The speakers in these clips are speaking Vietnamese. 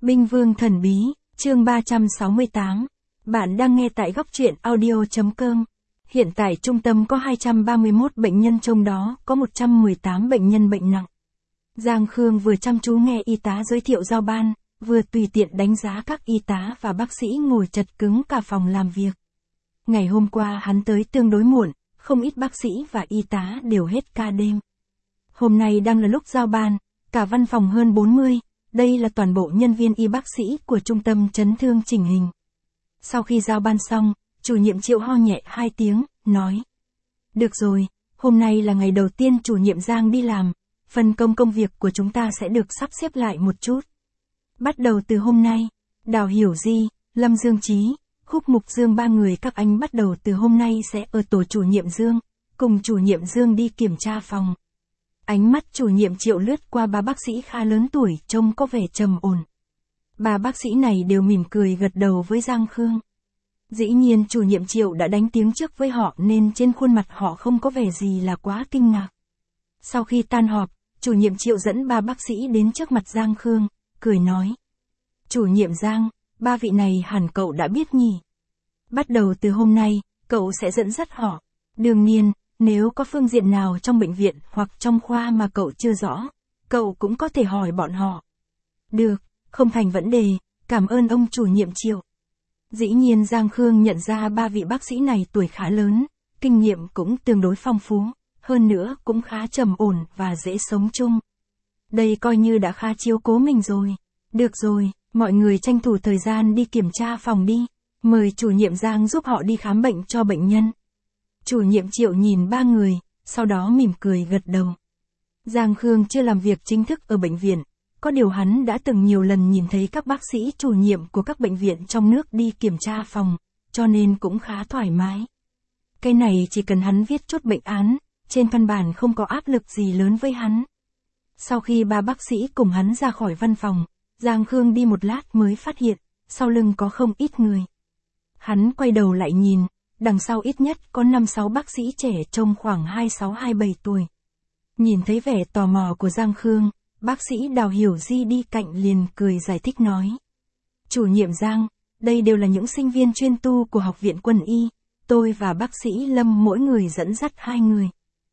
Binh Vương Thần Bí, chương 368. Bạn đang nghe tại góc truyện audio.com. Hiện tại trung tâm có 231 bệnh nhân, trong đó có 118 bệnh nhân bệnh nặng. Giang Khương vừa chăm chú nghe y tá giới thiệu giao ban, vừa tùy tiện đánh giá các y tá và bác sĩ ngồi chật cứng cả phòng làm việc. Ngày hôm qua hắn tới tương đối muộn, không ít bác sĩ và y tá đều hết ca đêm. Hôm nay đang là lúc giao ban, cả văn phòng hơn 40, đây là toàn bộ nhân viên y bác sĩ của trung tâm chấn thương chỉnh hình. Sau khi giao ban xong, chủ nhiệm Triệu ho nhẹ 2 tiếng, nói: "Được rồi, hôm nay là ngày đầu tiên chủ nhiệm Giang đi làm, phân công việc của chúng ta sẽ được sắp xếp lại một chút. Bắt đầu từ hôm nay, Đào Hiểu Di, Lâm Dương Chí, Khúc Mục Dương, 3 người các anh bắt đầu từ hôm nay sẽ ở tổ chủ nhiệm Dương, cùng chủ nhiệm Dương đi kiểm tra phòng." Ánh mắt chủ nhiệm Triệu lướt qua 3 bác sĩ khá lớn tuổi, trông có vẻ trầm ổn. 3 bác sĩ này đều mỉm cười gật đầu với Giang Khương. Dĩ nhiên chủ nhiệm Triệu đã đánh tiếng trước với họ nên trên khuôn mặt họ không có vẻ gì là quá kinh ngạc. Sau khi tan họp, chủ nhiệm Triệu dẫn 3 bác sĩ đến trước mặt Giang Khương, cười nói: "Chủ nhiệm Giang, 3 vị này hẳn cậu đã biết nhỉ? Bắt đầu từ hôm nay, cậu sẽ dẫn dắt họ. Đương nhiên, nếu có phương diện nào trong bệnh viện hoặc trong khoa mà cậu chưa rõ, cậu cũng có thể hỏi bọn họ." "Được, không thành vấn đề, cảm ơn ông chủ nhiệm Triệu." Dĩ nhiên Giang Khương nhận ra 3 vị bác sĩ này tuổi khá lớn, kinh nghiệm cũng tương đối phong phú, hơn nữa cũng khá trầm ổn và dễ sống chung. Đây coi như đã khá chiếu cố mình rồi. "Được rồi, mọi người tranh thủ thời gian đi kiểm tra phòng đi, mời chủ nhiệm Giang giúp họ đi khám bệnh cho bệnh nhân." Chủ nhiệm Triệu nhìn 3 người, sau đó mỉm cười gật đầu. Giang Khương chưa làm việc chính thức ở bệnh viện, có điều hắn đã từng nhiều lần nhìn thấy các bác sĩ chủ nhiệm của các bệnh viện trong nước đi kiểm tra phòng, cho nên cũng khá thoải mái. Cái này chỉ cần hắn viết chút bệnh án, trên căn bản không có áp lực gì lớn với hắn. Sau khi 3 bác sĩ cùng hắn ra khỏi văn phòng, Giang Khương đi một lát mới phát hiện, sau lưng có không ít người. Hắn quay đầu lại nhìn, đằng sau ít nhất có 5-6 bác sĩ trẻ trông khoảng 26-27 tuổi. Nhìn thấy vẻ tò mò của Giang Khương, bác sĩ Đào Hiểu Di đi cạnh liền cười giải thích nói: "Chủ nhiệm Giang, đây đều là những sinh viên chuyên tu của Học viện Quân y, tôi và bác sĩ Lâm mỗi người dẫn dắt 2 người.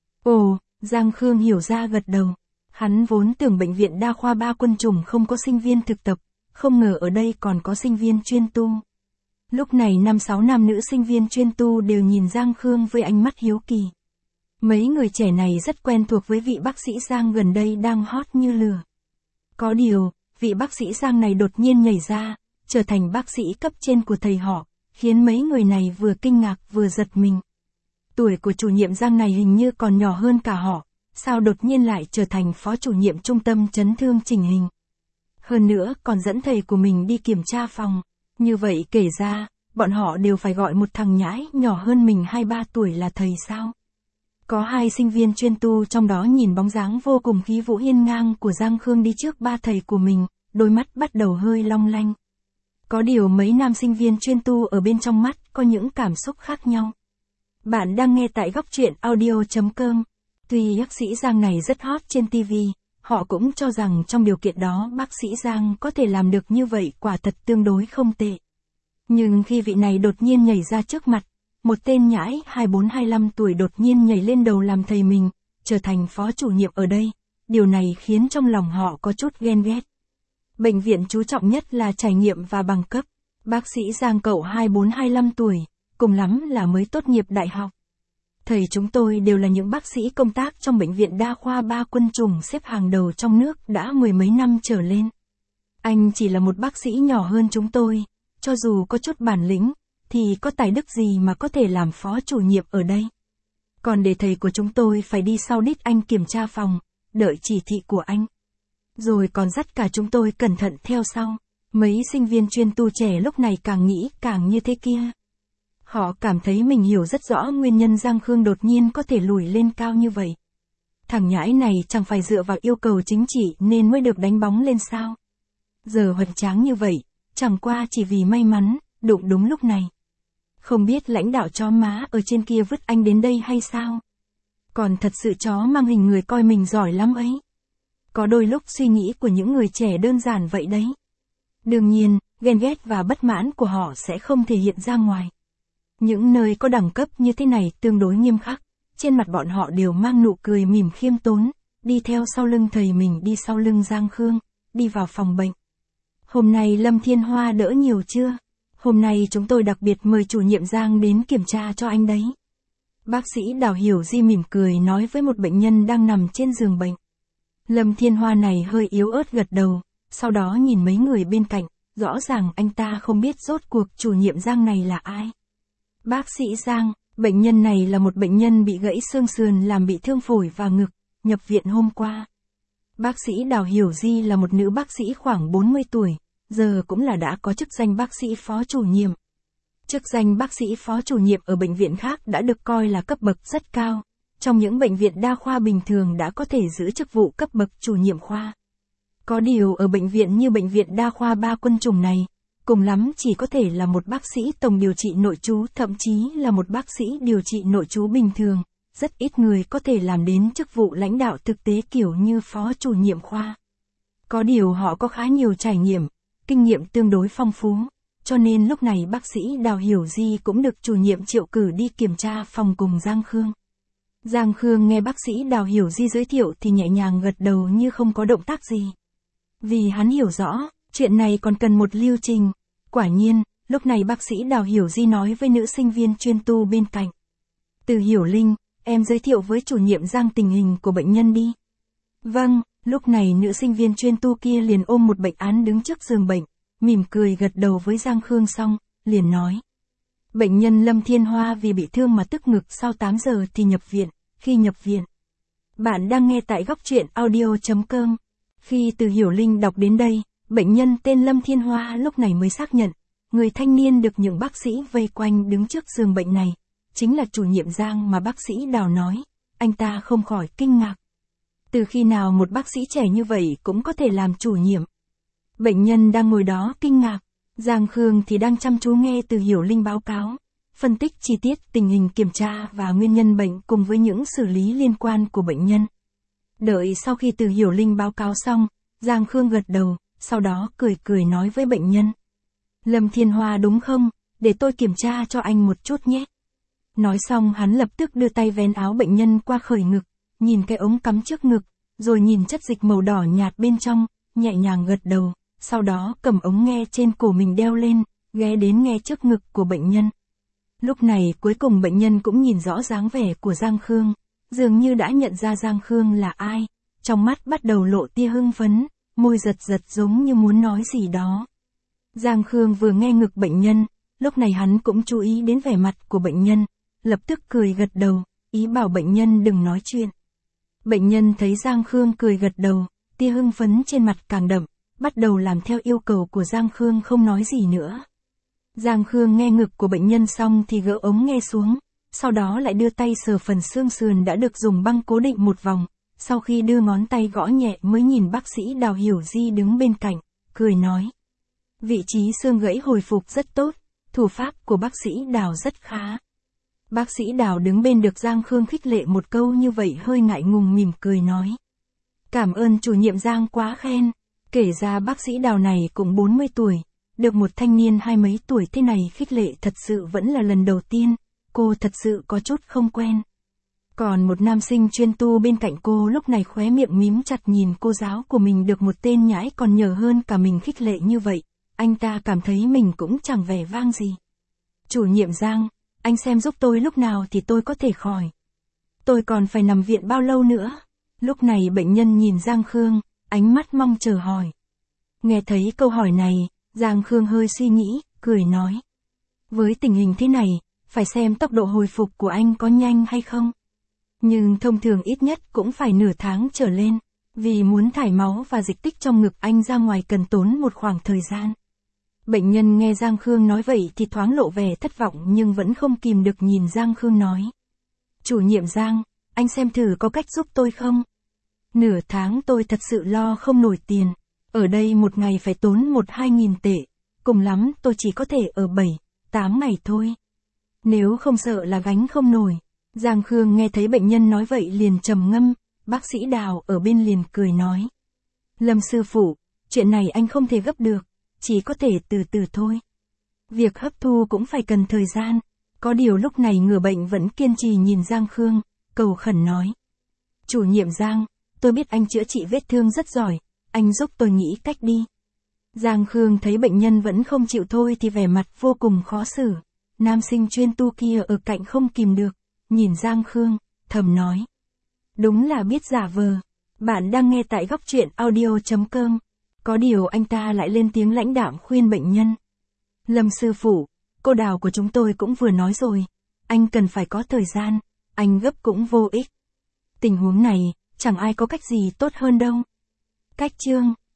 Ồ, Giang Khương hiểu ra gật đầu. Hắn vốn tưởng bệnh viện đa khoa 3 quân chủng không có sinh viên thực tập, không ngờ ở đây còn có sinh viên chuyên tu. Lúc này 5-6 nam nữ sinh viên chuyên tu đều nhìn Giang Khương với ánh mắt hiếu kỳ. Mấy người trẻ này rất quen thuộc với vị bác sĩ Giang gần đây đang hot như lửa. Có điều, vị bác sĩ Giang này đột nhiên nhảy ra, trở thành bác sĩ cấp trên của thầy họ, khiến mấy người này vừa kinh ngạc vừa giật mình. Tuổi của chủ nhiệm Giang này hình như còn nhỏ hơn cả họ, sao đột nhiên lại trở thành phó chủ nhiệm trung tâm chấn thương chỉnh hình. Hơn nữa còn dẫn thầy của mình đi kiểm tra phòng. Như vậy kể ra, bọn họ đều phải gọi một thằng nhãi nhỏ hơn mình 2-3 tuổi là thầy sao? Có 2 sinh viên chuyên tu trong đó nhìn bóng dáng vô cùng khí vũ hiên ngang của Giang Khương đi trước 3 thầy của mình, đôi mắt bắt đầu hơi long lanh. Có điều mấy nam sinh viên chuyên tu ở bên trong mắt có những cảm xúc khác nhau. Bạn đang nghe tại góc truyện audio.com. Tuy bác sĩ Giang này rất hot trên TV, họ cũng cho rằng trong điều kiện đó bác sĩ Giang có thể làm được như vậy quả thật tương đối không tệ. Nhưng khi vị này đột nhiên nhảy ra trước mặt, một tên nhãi 24-25 tuổi đột nhiên nhảy lên đầu làm thầy mình, trở thành phó chủ nhiệm ở đây, điều này khiến trong lòng họ có chút ghen ghét. Bệnh viện chú trọng nhất là trải nghiệm và bằng cấp. Bác sĩ Giang cậu 24-25 tuổi, cùng lắm là mới tốt nghiệp đại học. Thầy chúng tôi đều là những bác sĩ công tác trong bệnh viện đa khoa 3 quân chủng xếp hàng đầu trong nước đã 10 mấy năm trở lên. Anh chỉ là một bác sĩ nhỏ hơn chúng tôi, cho dù có chút bản lĩnh, thì có tài đức gì mà có thể làm phó chủ nhiệm ở đây. Còn để thầy của chúng tôi phải đi sau đít anh kiểm tra phòng, đợi chỉ thị của anh. Rồi còn dắt cả chúng tôi cẩn thận theo sau." Mấy sinh viên chuyên tu trẻ lúc này càng nghĩ càng như thế kia. Họ cảm thấy mình hiểu rất rõ nguyên nhân Giang Khương đột nhiên có thể lùi lên cao như vậy. Thằng nhãi này chẳng phải dựa vào yêu cầu chính trị nên mới được đánh bóng lên sao? Giờ hoành tráng như vậy, chẳng qua chỉ vì may mắn, đụng đúng lúc này. Không biết lãnh đạo chó má ở trên kia vứt anh đến đây hay sao? Còn thật sự chó mang hình người coi mình giỏi lắm ấy. Có đôi lúc suy nghĩ của những người trẻ đơn giản vậy đấy. Đương nhiên, ghen ghét và bất mãn của họ sẽ không thể hiện ra ngoài. Những nơi có đẳng cấp như thế này tương đối nghiêm khắc, trên mặt bọn họ đều mang nụ cười mỉm khiêm tốn, đi theo sau lưng thầy mình đi sau lưng Giang Khương, đi vào phòng bệnh. Hôm nay Lâm Thiên Hoa đỡ nhiều chưa? Hôm nay chúng tôi đặc biệt mời chủ nhiệm Giang đến kiểm tra cho anh đấy. Bác sĩ Đào Hiểu Di mỉm cười nói với một bệnh nhân đang nằm trên giường bệnh. Lâm Thiên Hoa này hơi yếu ớt gật đầu, sau đó nhìn mấy người bên cạnh, rõ ràng anh ta không biết rốt cuộc chủ nhiệm Giang này là ai. Bác sĩ Giang, bệnh nhân này là một bệnh nhân bị gãy xương sườn làm bị thương phổi và ngực, nhập viện hôm qua. Bác sĩ Đào Hiểu Di là một nữ bác sĩ khoảng 40 tuổi, giờ cũng là đã có chức danh bác sĩ phó chủ nhiệm. Chức danh bác sĩ phó chủ nhiệm ở bệnh viện khác đã được coi là cấp bậc rất cao. Trong những bệnh viện đa khoa bình thường đã có thể giữ chức vụ cấp bậc chủ nhiệm khoa. Có điều ở bệnh viện như bệnh viện đa khoa Ba Quân Chủng này, cùng lắm chỉ có thể là một bác sĩ tổng điều trị nội trú, thậm chí là một bác sĩ điều trị nội trú bình thường. Rất ít người có thể làm đến chức vụ lãnh đạo thực tế kiểu như phó chủ nhiệm khoa. Có điều họ có khá nhiều trải nghiệm, kinh nghiệm tương đối phong phú, cho nên lúc này bác sĩ Đào Hiểu Di cũng được chủ nhiệm triệu cử đi kiểm tra phòng cùng Giang Khương. Giang Khương nghe bác sĩ Đào Hiểu Di giới thiệu thì nhẹ nhàng gật đầu như không có động tác gì. Vì hắn hiểu rõ, chuyện này còn cần một lưu trình. Quả nhiên, lúc này bác sĩ Đào Hiểu Di nói với nữ sinh viên chuyên tu bên cạnh. Từ Hiểu Linh, em giới thiệu với chủ nhiệm Giang tình hình của bệnh nhân đi. Vâng, lúc này nữ sinh viên chuyên tu kia liền ôm một bệnh án đứng trước giường bệnh, mỉm cười gật đầu với Giang Khương xong, liền nói. Bệnh nhân Lâm Thiên Hoa vì bị thương mà tức ngực sau 8 giờ thì nhập viện. Khi nhập viện, bạn đang nghe tại góc truyện audio.com. Khi Từ Hiểu Linh đọc đến đây, bệnh nhân tên Lâm Thiên Hoa lúc này mới xác nhận, người thanh niên được những bác sĩ vây quanh đứng trước giường bệnh này, chính là chủ nhiệm Giang mà bác sĩ Đào nói, anh ta không khỏi kinh ngạc. Từ khi nào một bác sĩ trẻ như vậy cũng có thể làm chủ nhiệm? Bệnh nhân đang ngồi đó kinh ngạc, Giang Khương thì đang chăm chú nghe Từ Hiểu Linh báo cáo, phân tích chi tiết tình hình kiểm tra và nguyên nhân bệnh cùng với những xử lý liên quan của bệnh nhân. Đợi sau khi Từ Hiểu Linh báo cáo xong, Giang Khương gật đầu, sau đó cười nói với bệnh nhân. Lâm Thiên Hoa đúng không? Để tôi kiểm tra cho anh một chút nhé. Nói xong hắn lập tức đưa tay vén áo bệnh nhân qua khởi ngực, nhìn cái ống cắm trước ngực, rồi nhìn chất dịch màu đỏ nhạt bên trong, nhẹ nhàng gật đầu, sau đó cầm ống nghe trên cổ mình đeo lên, ghé đến nghe trước ngực của bệnh nhân. Lúc này cuối cùng bệnh nhân cũng nhìn rõ dáng vẻ của Giang Khương, dường như đã nhận ra Giang Khương là ai, trong mắt bắt đầu lộ tia hưng phấn, môi giật giống như muốn nói gì đó. Giang Khương vừa nghe ngực bệnh nhân, lúc này hắn cũng chú ý đến vẻ mặt của bệnh nhân, lập tức cười gật đầu, ý bảo bệnh nhân đừng nói chuyện. Bệnh nhân thấy Giang Khương cười gật đầu, tia hưng phấn trên mặt càng đậm, bắt đầu làm theo yêu cầu của Giang Khương không nói gì nữa. Giang Khương nghe ngực của bệnh nhân xong thì gỡ ống nghe xuống, sau đó lại đưa tay sờ phần xương sườn đã được dùng băng cố định một vòng, sau khi đưa ngón tay gõ nhẹ mới nhìn bác sĩ Đào Hiểu Di đứng bên cạnh, cười nói. Vị trí xương gãy hồi phục rất tốt, thủ pháp của bác sĩ Đào rất khá. Bác sĩ Đào đứng bên được Giang Khương khích lệ một câu như vậy hơi ngại ngùng mỉm cười nói. Cảm ơn chủ nhiệm Giang quá khen, kể ra bác sĩ Đào này cũng 40 tuổi. Được một thanh niên hai mấy tuổi thế này khích lệ thật sự vẫn là lần đầu tiên, cô thật sự có chút không quen. Còn một nam sinh chuyên tu bên cạnh cô lúc này khóe miệng mím chặt nhìn cô giáo của mình được một tên nhãi còn nhờ hơn cả mình khích lệ như vậy, anh ta cảm thấy mình cũng chẳng vẻ vang gì. Chủ nhiệm Giang, anh xem giúp tôi lúc nào thì tôi có thể khỏi. Tôi còn phải nằm viện bao lâu nữa? Lúc này bệnh nhân nhìn Giang Khương, ánh mắt mong chờ hỏi. Nghe thấy câu hỏi này, Giang Khương hơi suy nghĩ, cười nói. Với tình hình thế này, phải xem tốc độ hồi phục của anh có nhanh hay không. Nhưng thông thường ít nhất cũng phải nửa tháng trở lên, vì muốn thải máu và dịch tích trong ngực anh ra ngoài cần tốn một khoảng thời gian. Bệnh nhân nghe Giang Khương nói vậy thì thoáng lộ vẻ thất vọng nhưng vẫn không kìm được nhìn Giang Khương nói. Chủ nhiệm Giang, anh xem thử có cách giúp tôi không? Nửa tháng tôi thật sự lo không nổi tiền. Ở đây một ngày phải tốn 1-2 nghìn tệ, cùng lắm tôi chỉ có thể ở 7-8 ngày thôi. Nếu không sợ là gánh không nổi. Giang Khương nghe thấy bệnh nhân nói vậy liền trầm ngâm, bác sĩ Đào ở bên liền cười nói. Lâm sư phụ, chuyện này anh không thể gấp được, chỉ có thể từ từ thôi. Việc hấp thu cũng phải cần thời gian. Có điều lúc này người bệnh vẫn kiên trì nhìn Giang Khương, cầu khẩn nói. Chủ nhiệm Giang, tôi biết anh chữa trị vết thương rất giỏi, anh giúp tôi nghĩ cách đi. Giang Khương thấy bệnh nhân vẫn không chịu thôi thì vẻ mặt vô cùng khó xử. Nam sinh chuyên tu kia ở cạnh không kìm được, nhìn Giang Khương, thầm nói. Đúng là biết giả vờ. Bạn đang nghe tại góc truyện audio.com. Có điều anh ta lại lên tiếng lãnh đạm khuyên bệnh nhân. Lâm sư phụ, cô Đào của chúng tôi cũng vừa nói rồi. Anh cần phải có thời gian, anh gấp cũng vô ích. Tình huống này, chẳng ai có cách gì tốt hơn đâu. Cách chương